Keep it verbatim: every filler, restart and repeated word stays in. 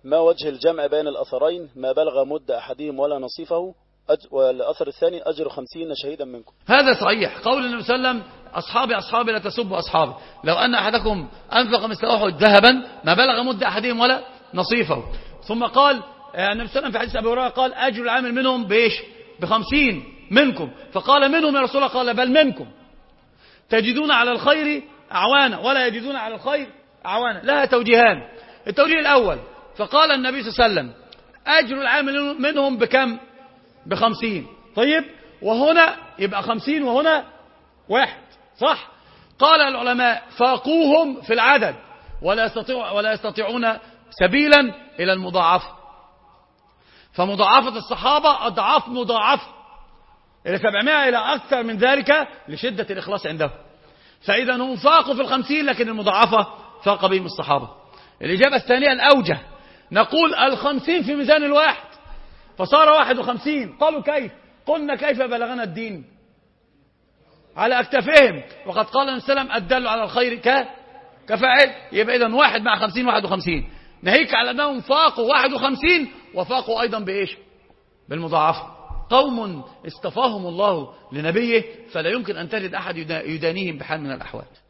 ما وجه الجمع بين الأثرين؟ ما بلغ مد أحدهم ولا نصيفه، أج... والأثر الثاني أجر خمسين شهيدا منكم. هذا صحيح. قول النبي صلى الله عليه وسلم أصحابي أصحابي لا تسبوا أصحابي، لو أن أحدكم أنفق مثل أحد ذهبا ما بلغ مد أحدهم ولا نصيفه. ثم قال النبي صلى الله عليه وسلم في حديث أبي هريرة قال أجر العامل منهم بإيش؟ بخمسين منكم. فقال منهم يا رسول الله؟ قال بل منكم. تجدون على الخير أعوانا ولا يجدون على الخير أعوانا. لها توجيهان. التوجيه الأول فقال النبي صلى الله عليه وسلم أجر العامل منهم بكم؟ بخمسين. طيب وهنا يبقى خمسين وهنا واحد، صح؟ قال العلماء فاقوهم في العدد ولا يستطيع ولا يستطيعون سبيلا إلى المضاعفة، فمضاعفة الصحابة أضعاف مضاعفة إلى سبعمائة إلى أكثر من ذلك لشدة الإخلاص عندهم. فإذا هم فاقوا في الخمسين لكن المضاعفة فاق بهم الصحابة. الإجابة الثانية الأوجه، نقول الخمسين في ميزان الواحد فصار واحد وخمسين. قالوا كيف؟ قلنا كيف بلغنا الدين؟ على أكتافهم. وقد قال النبي صلى الله عليه وسلم الدل على الخير ك كفاعل. يبقى إذن واحد مع خمسين واحد وخمسين. ناهيك على أنهم فاقوا واحد وخمسين وفاقوا أيضا بإيش؟ بالمضاعفة. قوم اصطفاهم الله لنبيه فلا يمكن أن تجد أحد يدانيهم بحال من الأحوال.